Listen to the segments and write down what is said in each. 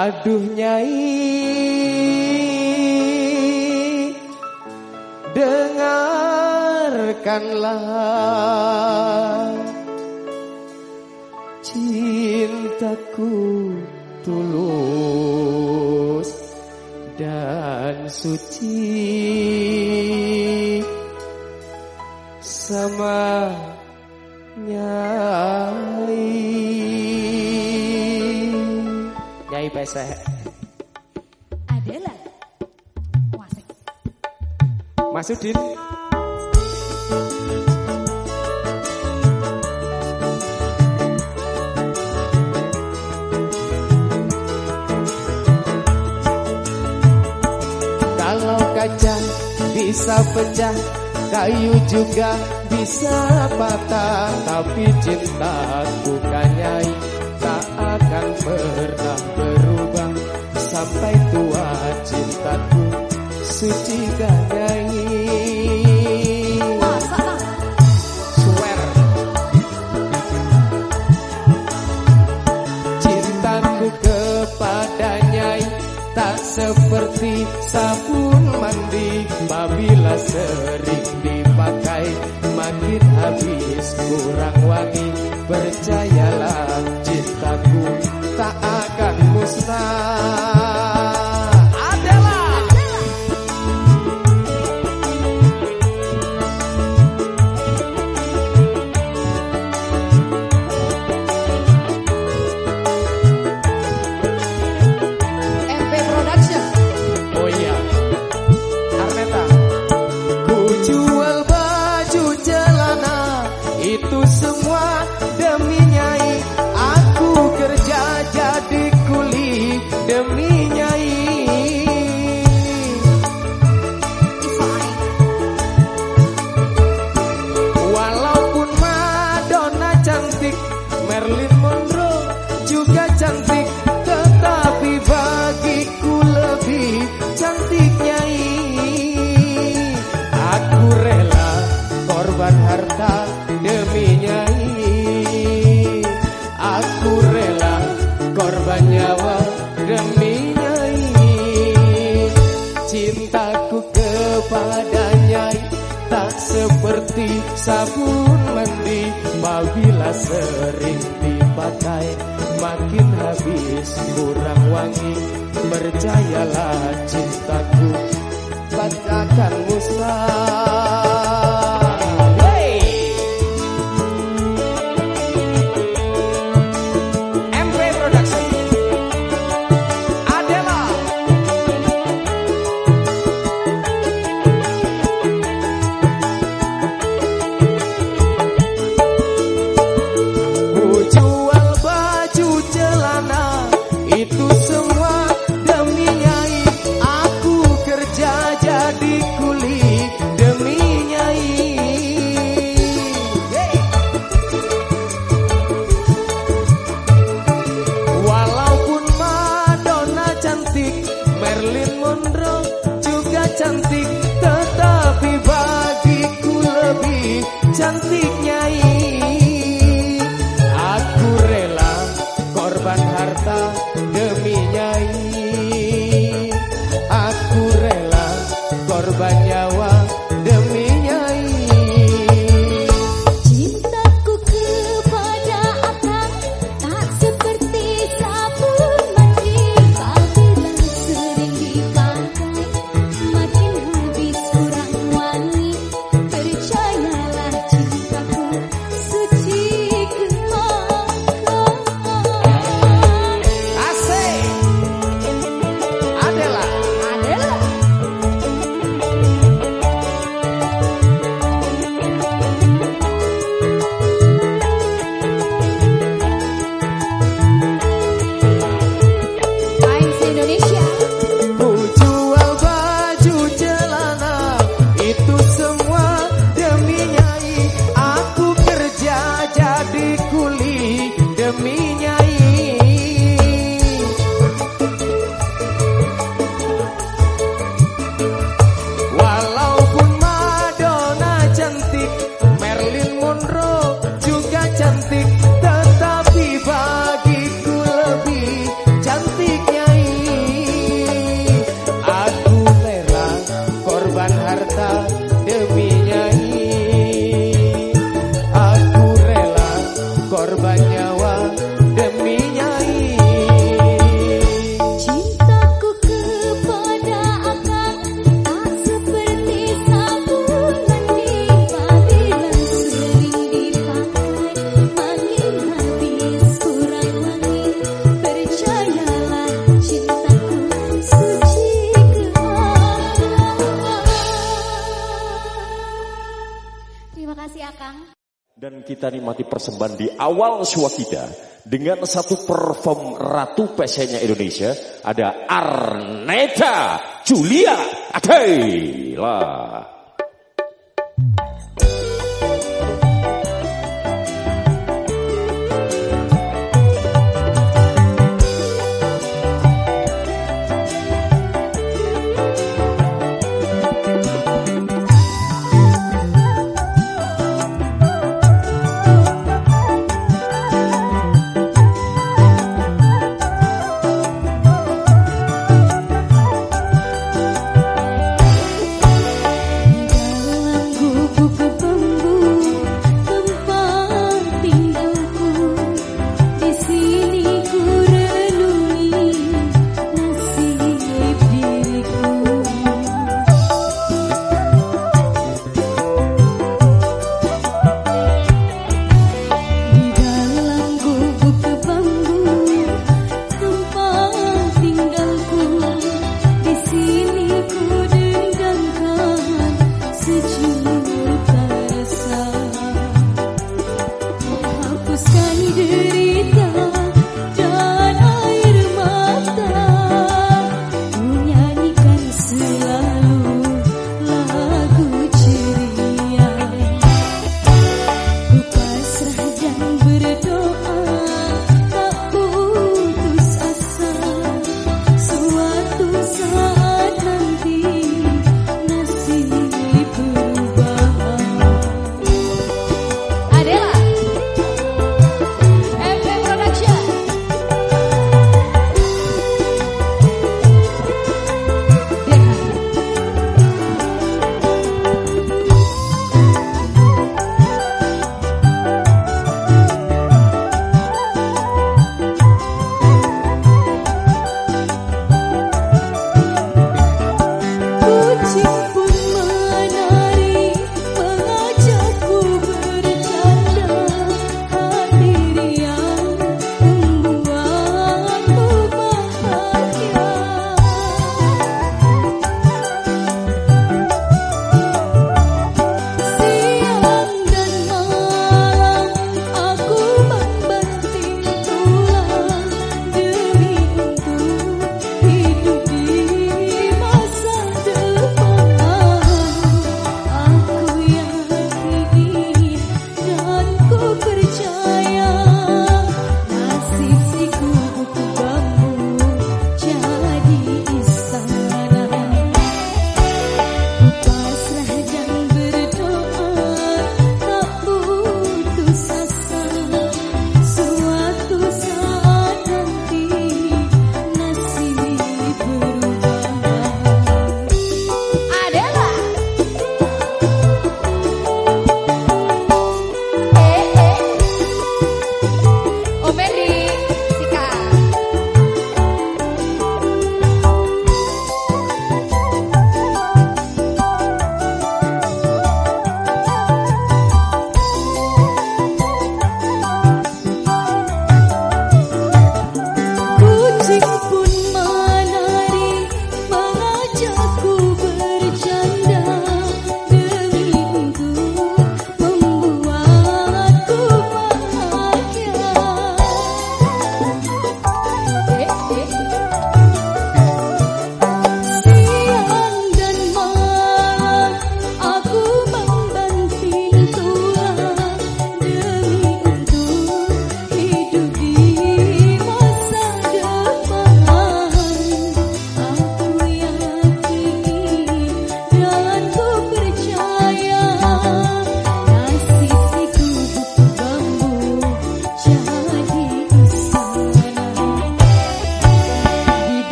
Aduh Nyai, dengarkanlah cintaku tulus dan suci sama Nyai. Nyai pesek adalah wasik Masudin. Kalau kaca bisa pecah, kayu juga bisa patah, tapi cintaku kan Nyai tak akan pernah berubah. Sampai tua cintaku suci kan Nyai. Swear. Cintaku kepada Nyai tak seperti sabun mandi, apabila sering dipakai makin habis kurang wangi. Percayalah cintaku tak akan musnah. Itu semua demi Nyai, aku kerja jadi kuli demi Nyai. Walaupun Madonna cantik, Marilyn Monroe juga cantik, tetapi bagiku lebih cantik Nyai. Aku rela korban harta demi Nyai, aku rela korban nyawa demi Nyai. Cintaku kepada Nyai tak seperti sabun mandi, apabila sering dipakai makin habis kurang wangi. Percayalah cintaku tak akan musnah. Itu semua demi Nyai, aku kerja jadi kuli demi Nyai. Walaupun Madonna cantik, Marilyn Monroe juga cantik, tetapi bagiku lebih cantik Nyai. Aku rela korban harta demi Nyai, aku rela korban nyawa demi Nyai. Cintaku kepada akang tak seperti sabun mandi, apabila sering dipakai makin habis kurang wangi. Percayalah cintaku kita nikmati persembahan di awal swakida dengan satu perform Ratu Pesennya Indonesia. Ada Arneta Julia Adela.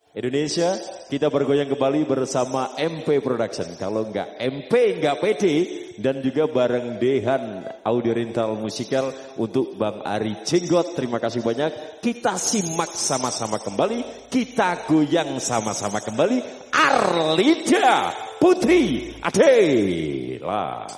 Indonesia, kita bergoyang kembali bersama MP Production. Kalau enggak MP, enggak PD. Dan juga bareng Dehan Audio Rental Musikal untuk Bang Ari Jenggot. Terima kasih banyak. Kita simak sama-sama kembali. Kita goyang sama-sama kembali. Arlida Putri Adela.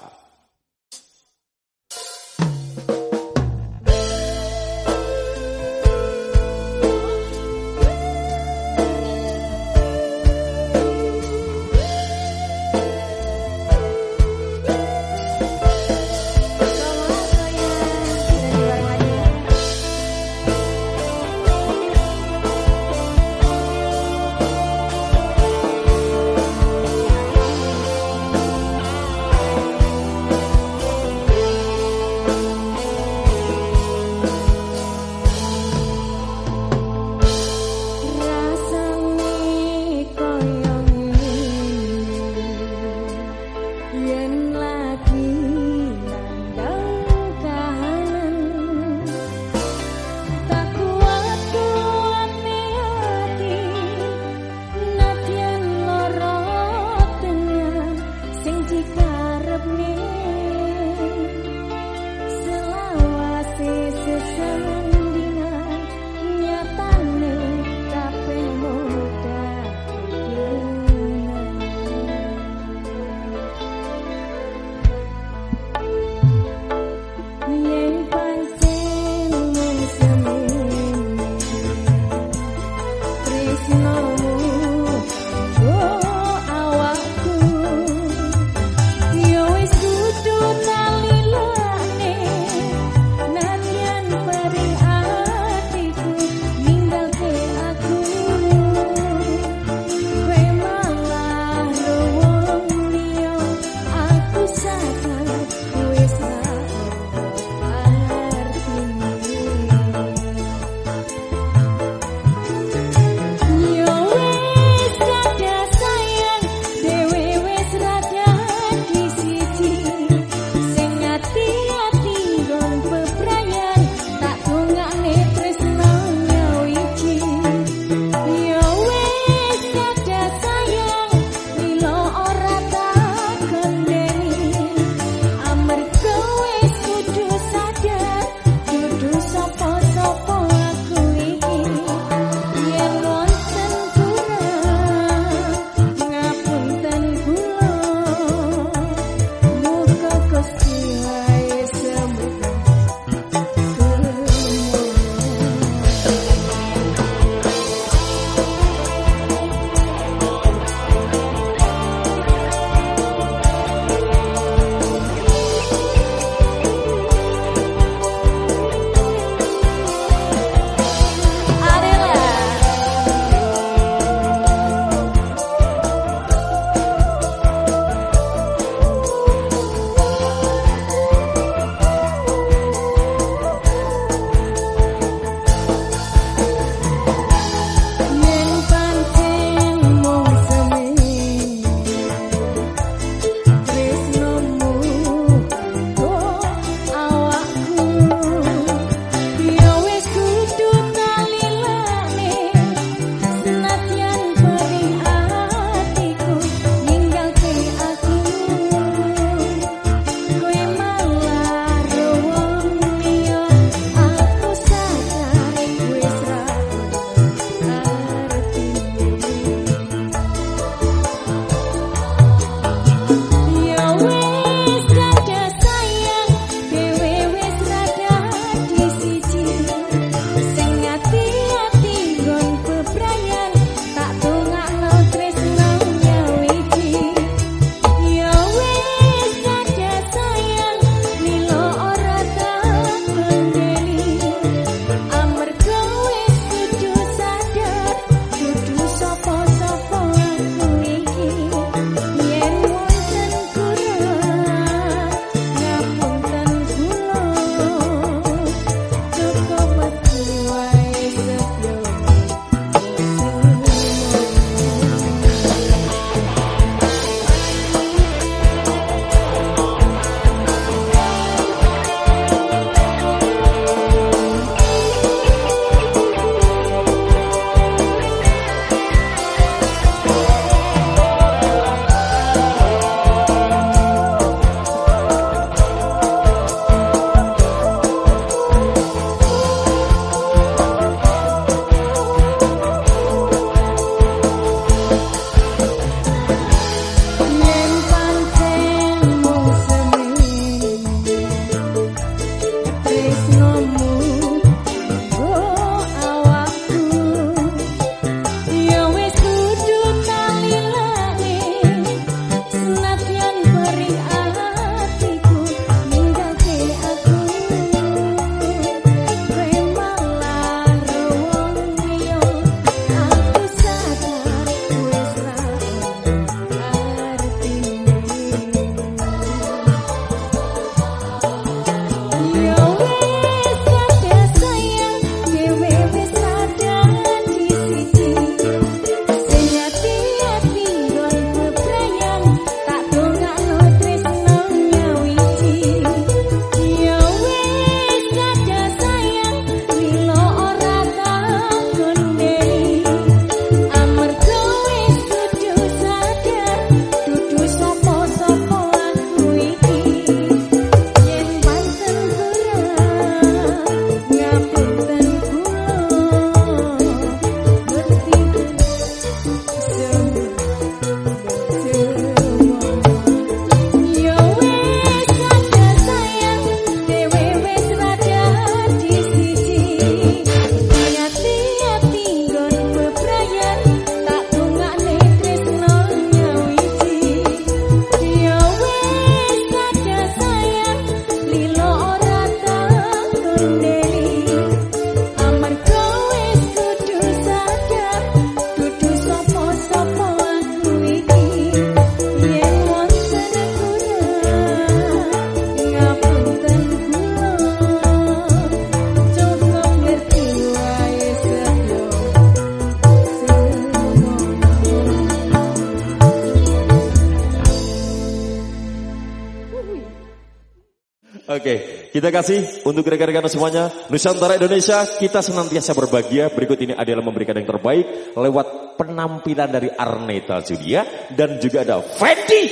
Oke, kita kasih untuk rekan-rekan semuanya. Nusantara Indonesia, kita senantiasa berbahagia. Berikut ini adalah memberikan yang terbaik lewat penampilan dari Arneta Julia dan juga ada Fendi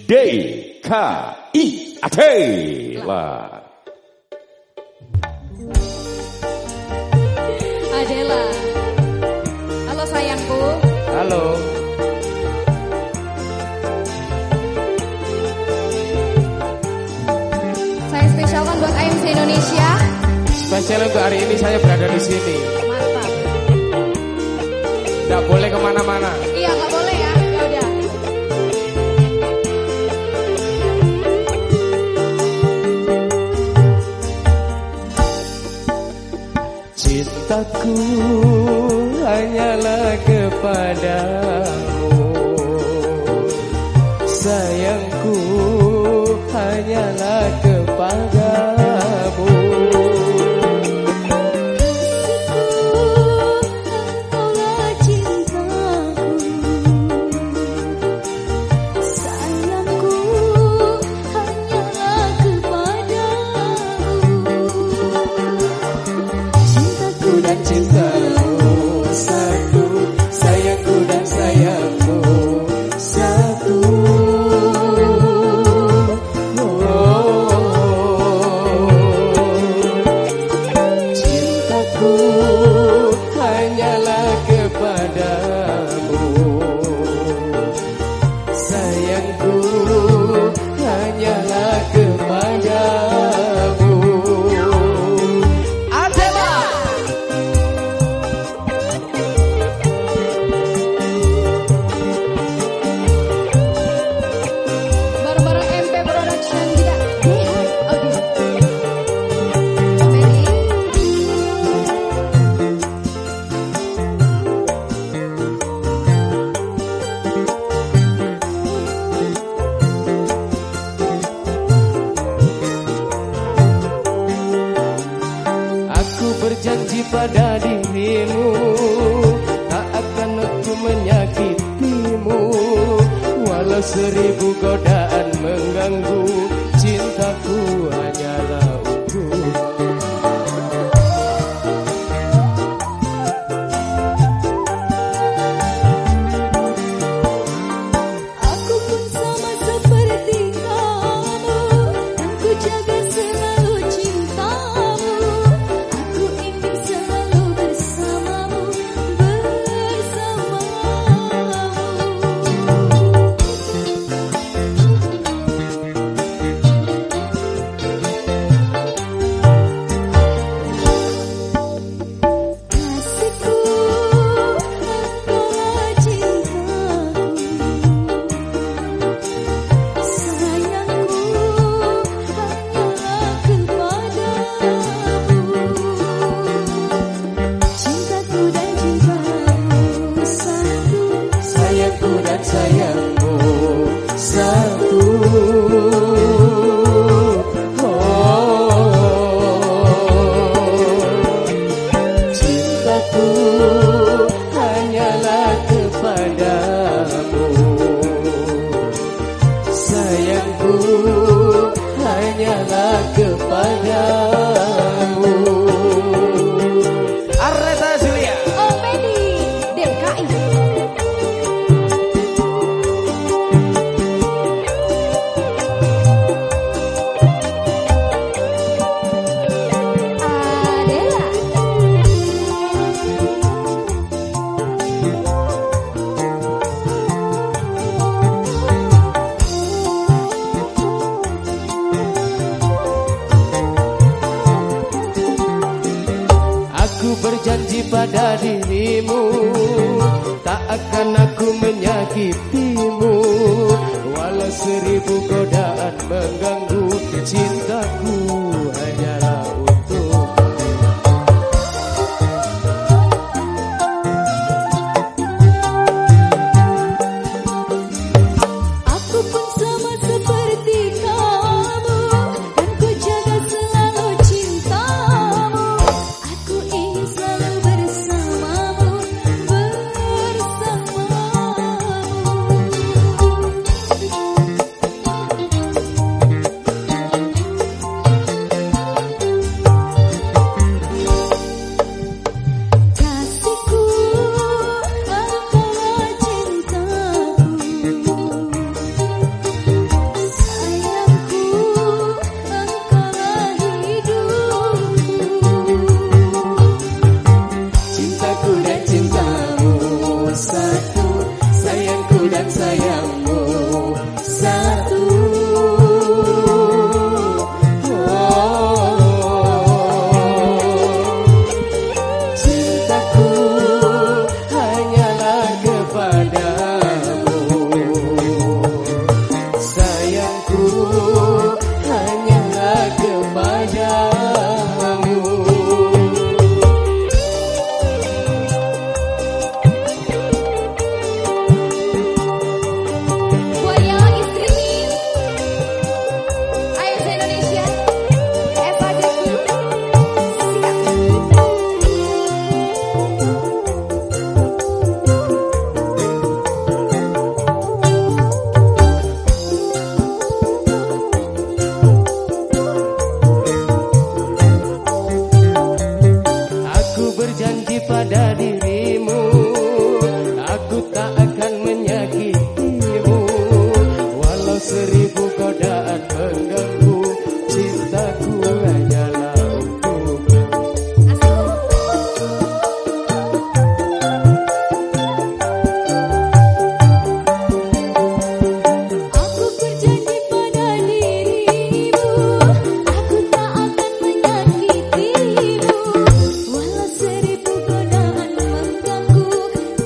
DKI Adela. Adela. Halo sayangku. Halo. Saya spesialkan buat AMC Indonesia. Spesial untuk hari ini saya berada di sini. Mantap. Tidak boleh kemana-mana. Iya, nggak boleh ya. Ya udah. Cintaku hanyalah kepadamu, sayangku hanyalah kepadamu. Engkaulah cintaku, sayangku hanyalah kepadamu. Cintaku Dan cintamu satu, sayangku dan sayangku satu. Cintaku hanyalah kepadamu, sayangku hanyalah kepadamu. Adela. bareng-bareng MP Production juga. Oke. Ready? Aku berjanji pada dirimu, tak akan aku menyakitimu, walau 1000 godaan mengganggu. Cintaku hanyalah untukmu. Aku pun sama seperti kamu, dan ku jaga selalu cintamu. Aku ingin selalu bersamamu, kasihku, engkaulah cintaku, sayangku hanyalah kepadamu. Cintaku dan cintamu satu, Sayangku dan sayangmu satu. Cintaku hanyalah kepadamu, sayangku hanyalah kepadamu. Arneta Julia. Oh Fendi DKI. Adela. Aku berjanji pada dirimu, tak akan aku menyakitimu, walau 1000 godaan mengganggu. Cintaku hanyalah untukmu. Aku pun sama seperti kamu, dan ku jaga selalu cintamu. Aku ingin selalu bersamamu,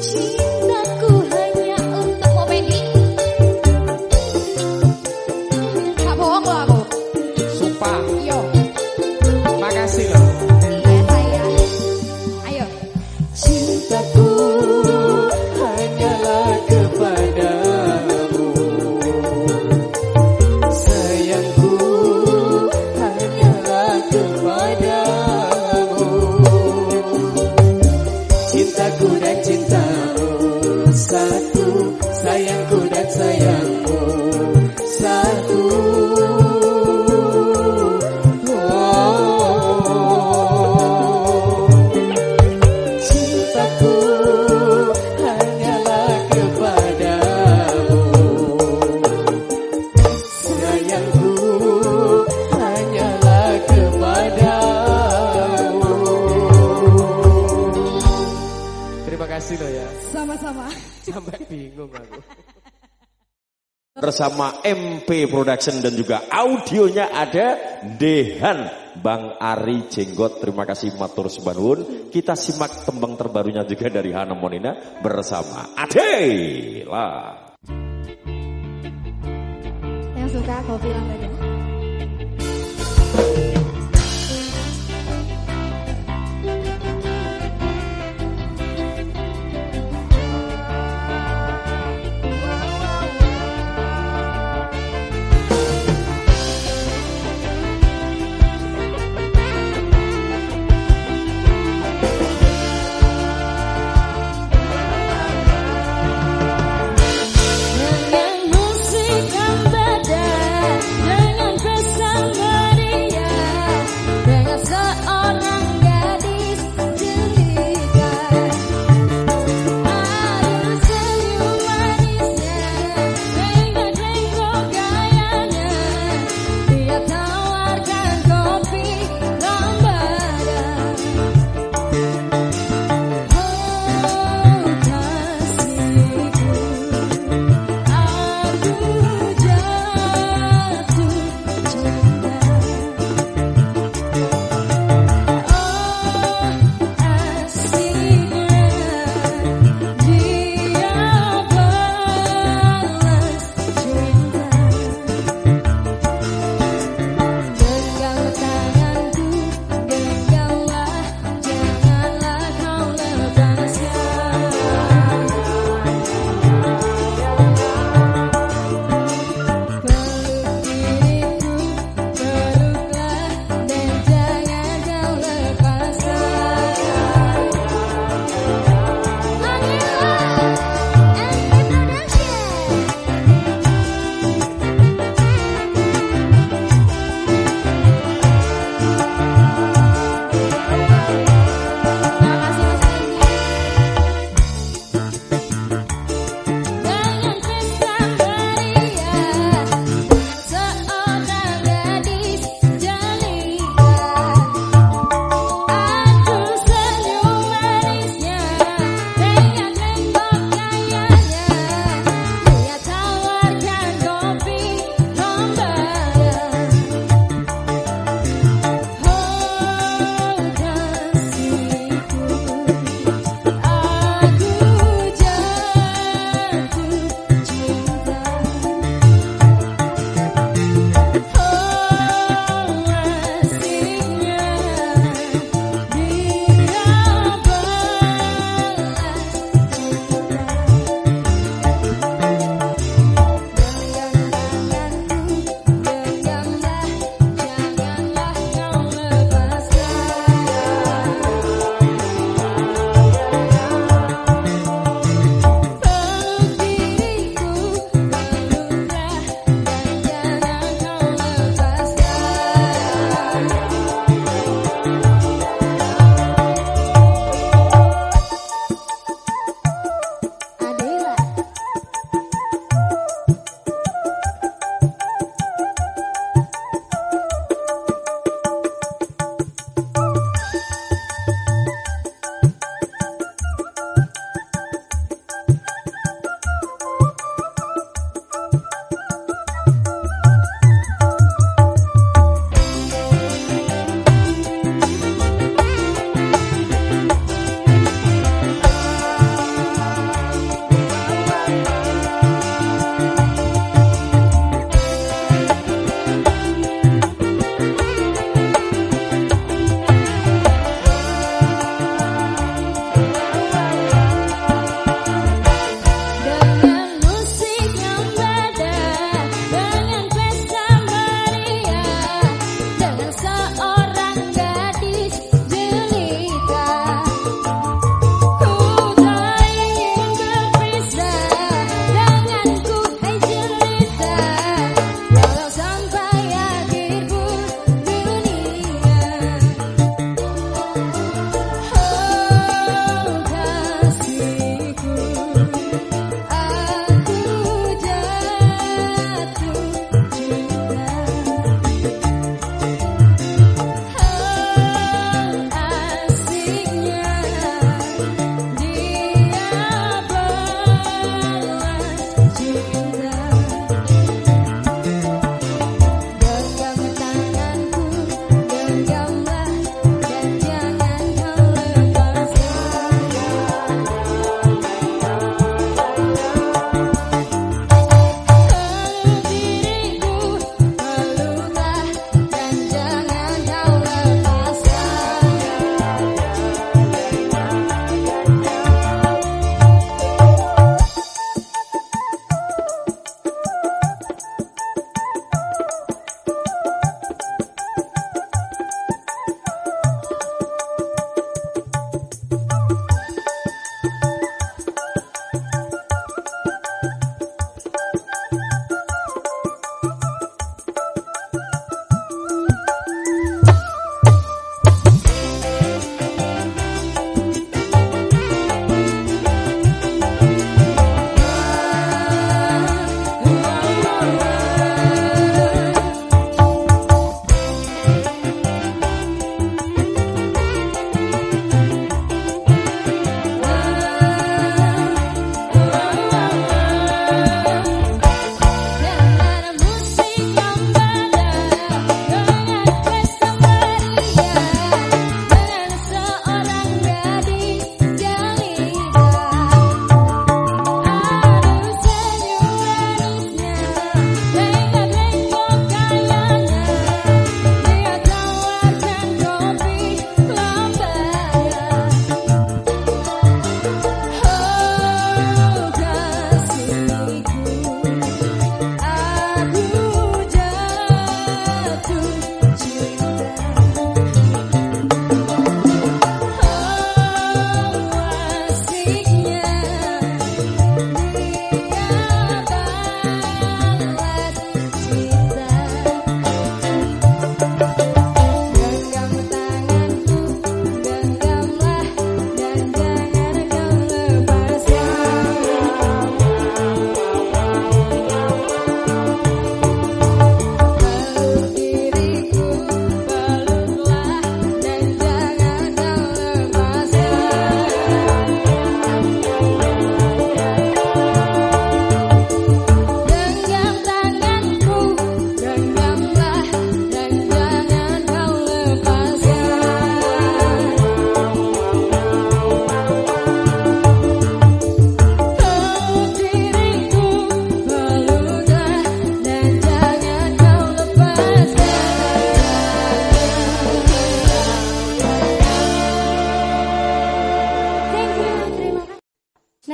Cintaku hanya untuk Momedi. Gak bohong loh aku. Sumpah. Yo. Makasih loh. Iya sayang. Ayo. Cintaku hanyalah kepadamu, sayangku hanyalah kepadamu. Cintaku dan cintamu satu, sayangku dan sayangmu satu. Cintaku hanyalah kepadamu, sayangku hanyalah kepadamu. Terima kasih loh ya. Sama-sama. Sampai bingung aku. Bersama MP Production dan juga audionya ada Dehan Bang Ari Jenggot. Terima kasih matur subanun. Kita simak tembang terbarunya juga dari Hana Monina bersama Adela. Yang suka kau bilang aja. Dengan musik yang beda dan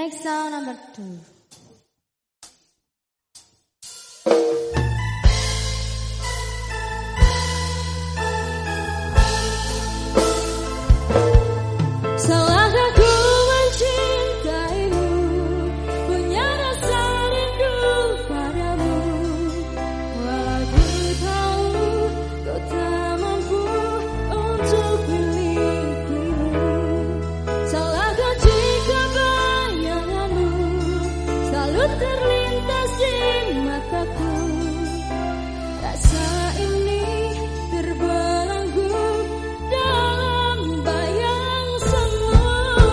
Next song number 2. Salahkah ku mencintaimu, punya rasa rindu padamu, walau ku tahu kau tak mampu untuk milikimu. Salahkah jika bayanganmu selalu terlintas di mataku, rasa ini terbelenggu dalam bayang semu.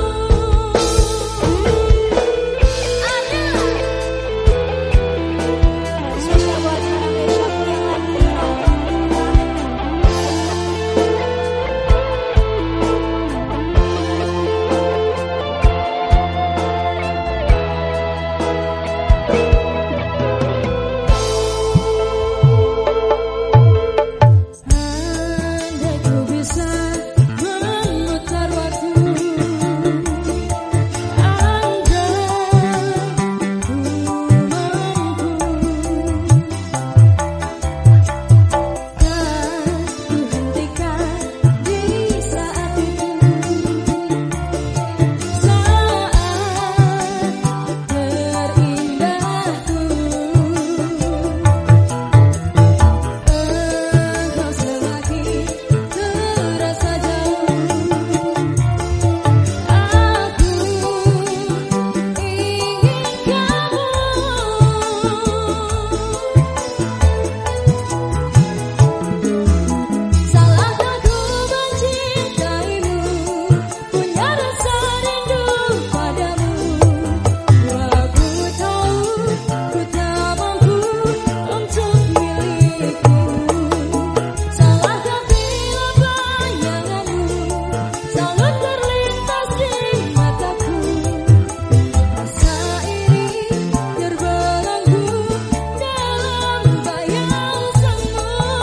Spesial buat siapa yang lagi andai ku bisa memutar waktu, andai ku mampu, kan ku hentikan di saat itu, saat terindahku. Engkau semakin terasa jauh, aku ingin kamu. Salahkah ku mencintaimu, punya rasa rindu padamu, walau ku tahu ku tak mampu untuk milikimu. Salahkah bila bayanganmu selalu terlintas di mataku, rasa ini terbelenggu dalam bayang semu.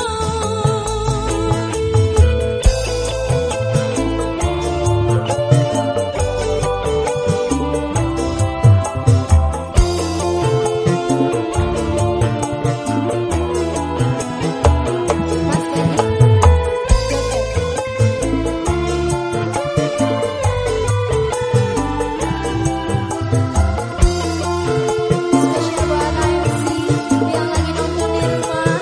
Spesial buat AFC yang lagi nonton di rumah.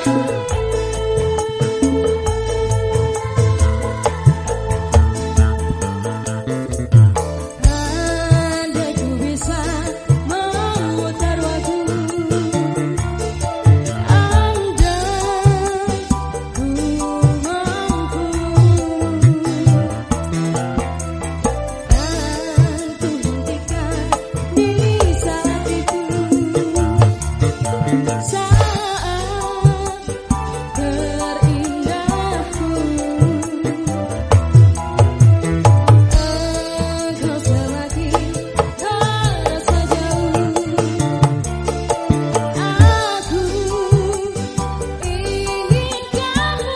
Andai ku bisa memutar waktu, andai ku mampu, kan ku hentikan di saat itu, saat terindahku. Engkau semakin terasa jauh, aku ingin kamu.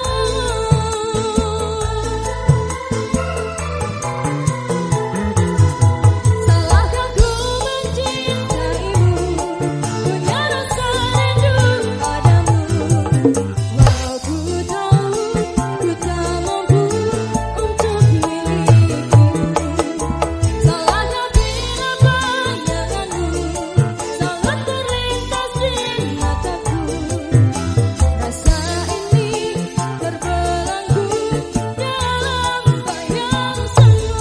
Salahkah ku mencintaimu, punya rasa rindu padamu, walau ku tahu ku tak mampu untuk milikimu. Salahkah bila bayanganmu selalu terlintas di mataku, rasa ini terbelenggu dalam bayang semu.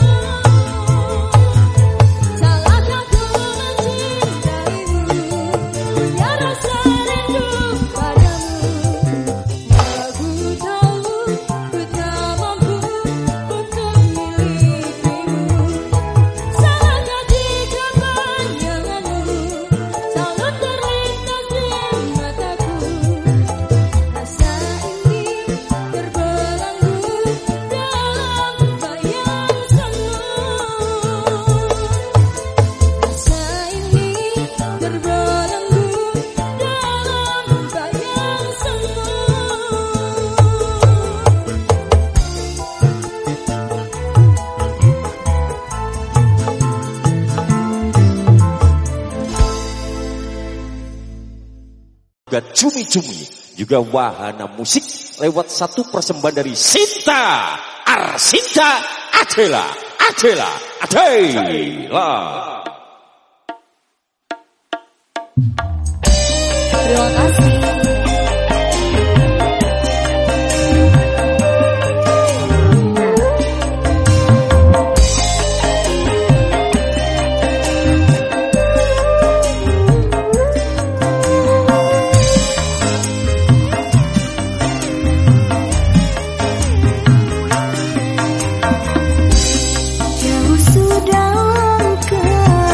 Salahkah ku mencintaimu, punya rasa rindu padamu, walau ku tahu ku tak mampu untuk milikimu. Salahkah jika bayanganmu selalu terlintas di mataku, rasa ini terbelenggu dalam bayang semu. Rasa ini terbelenggu dalam bayang semu. juga cumi-cumi, juga wahana musik lewat satu persembahan dari Sinta Arsinta Adela. Terima kasih. Jauh sudah langkah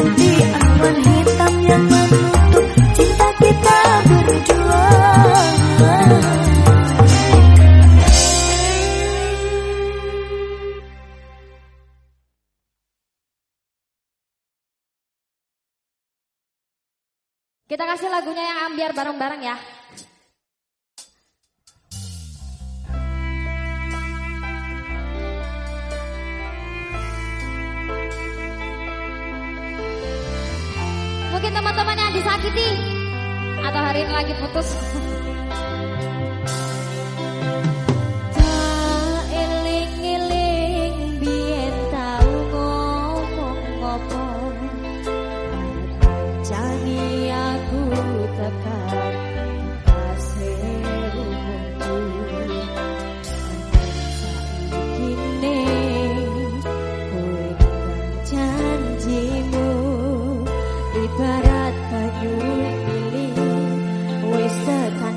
seperti awan hitam yang menutup cinta kita berdua. Kita kasih lagunya yang ambiar bareng-bareng ya. Mungkin teman-teman yang disakiti atau hari ini lagi putus. Tak eling-eling biyen tau ngomong ngopo. Jani aku tekan kasih umumku. Saikine kowe janjimu ibarat banyu pilih wis tekan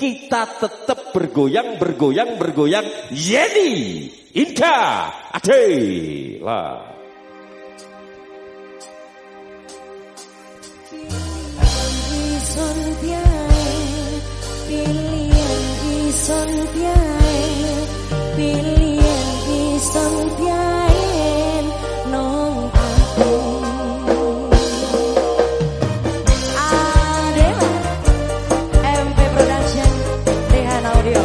kita tetap bergoyang. Yeni Inka Adela. Ison piae, pilihan ison piae, pilihan ison piae, nong aku. Adela, MP Production, Dehan Audio.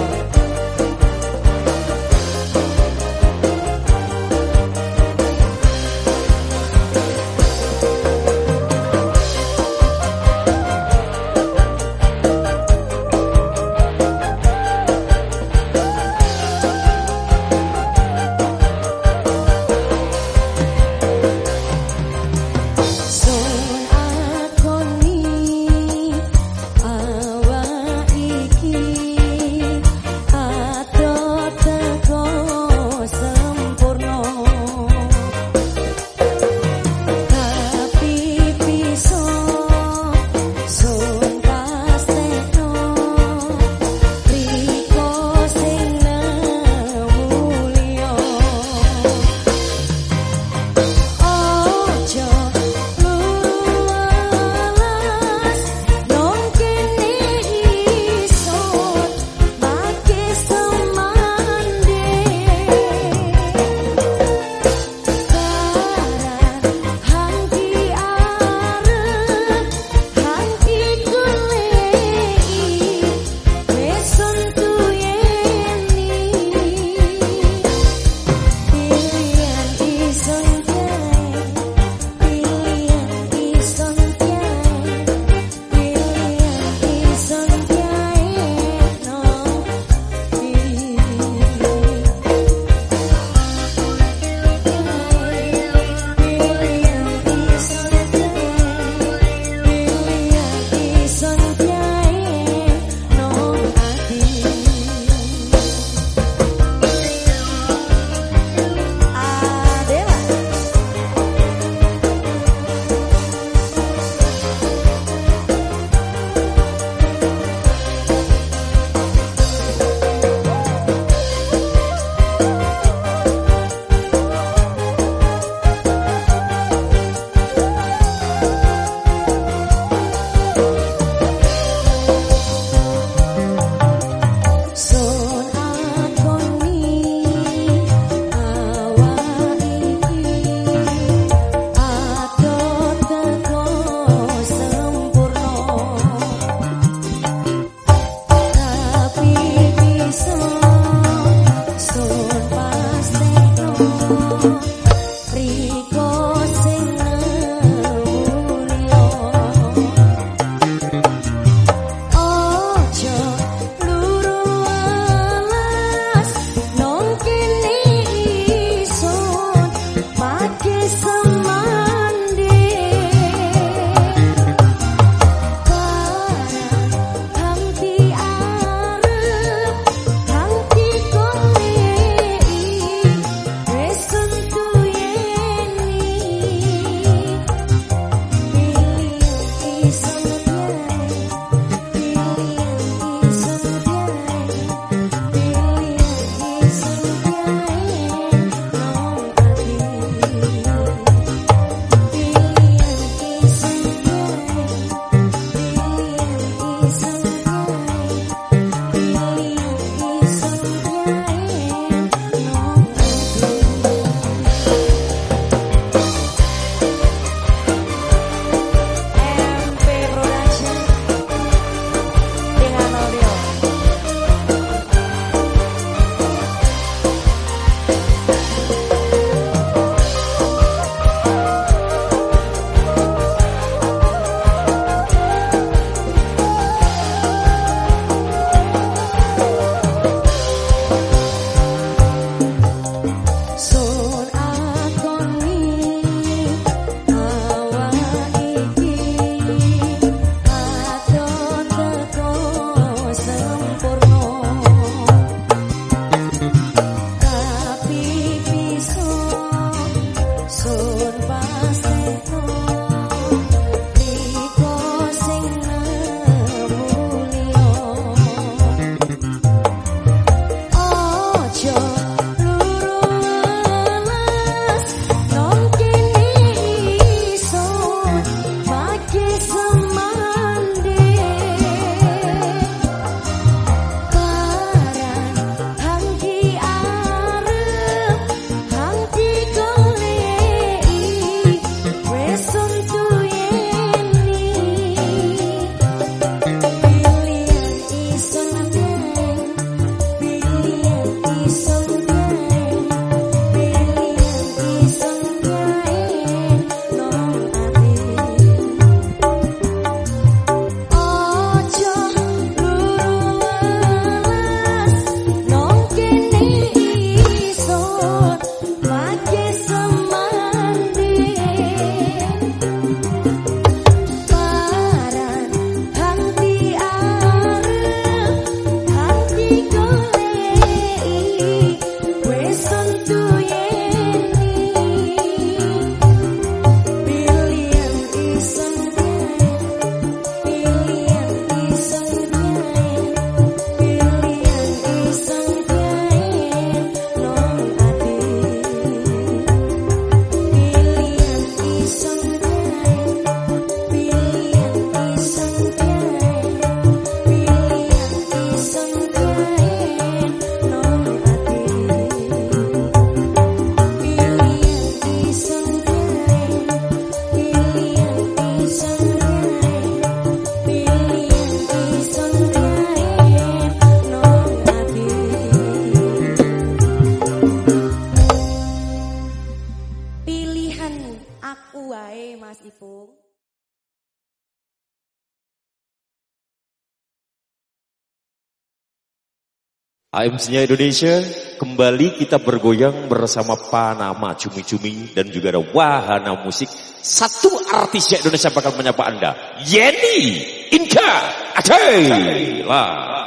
AMC-nya Indonesia, kembali kita bergoyang bersama Panama Cumi-Cumi dan juga ada Wahana Musik. Satu artisnya Indonesia bakal menyapa Anda, Yeni Inka Adela.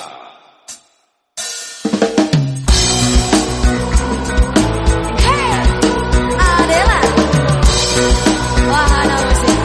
Adela, Wahana Musik.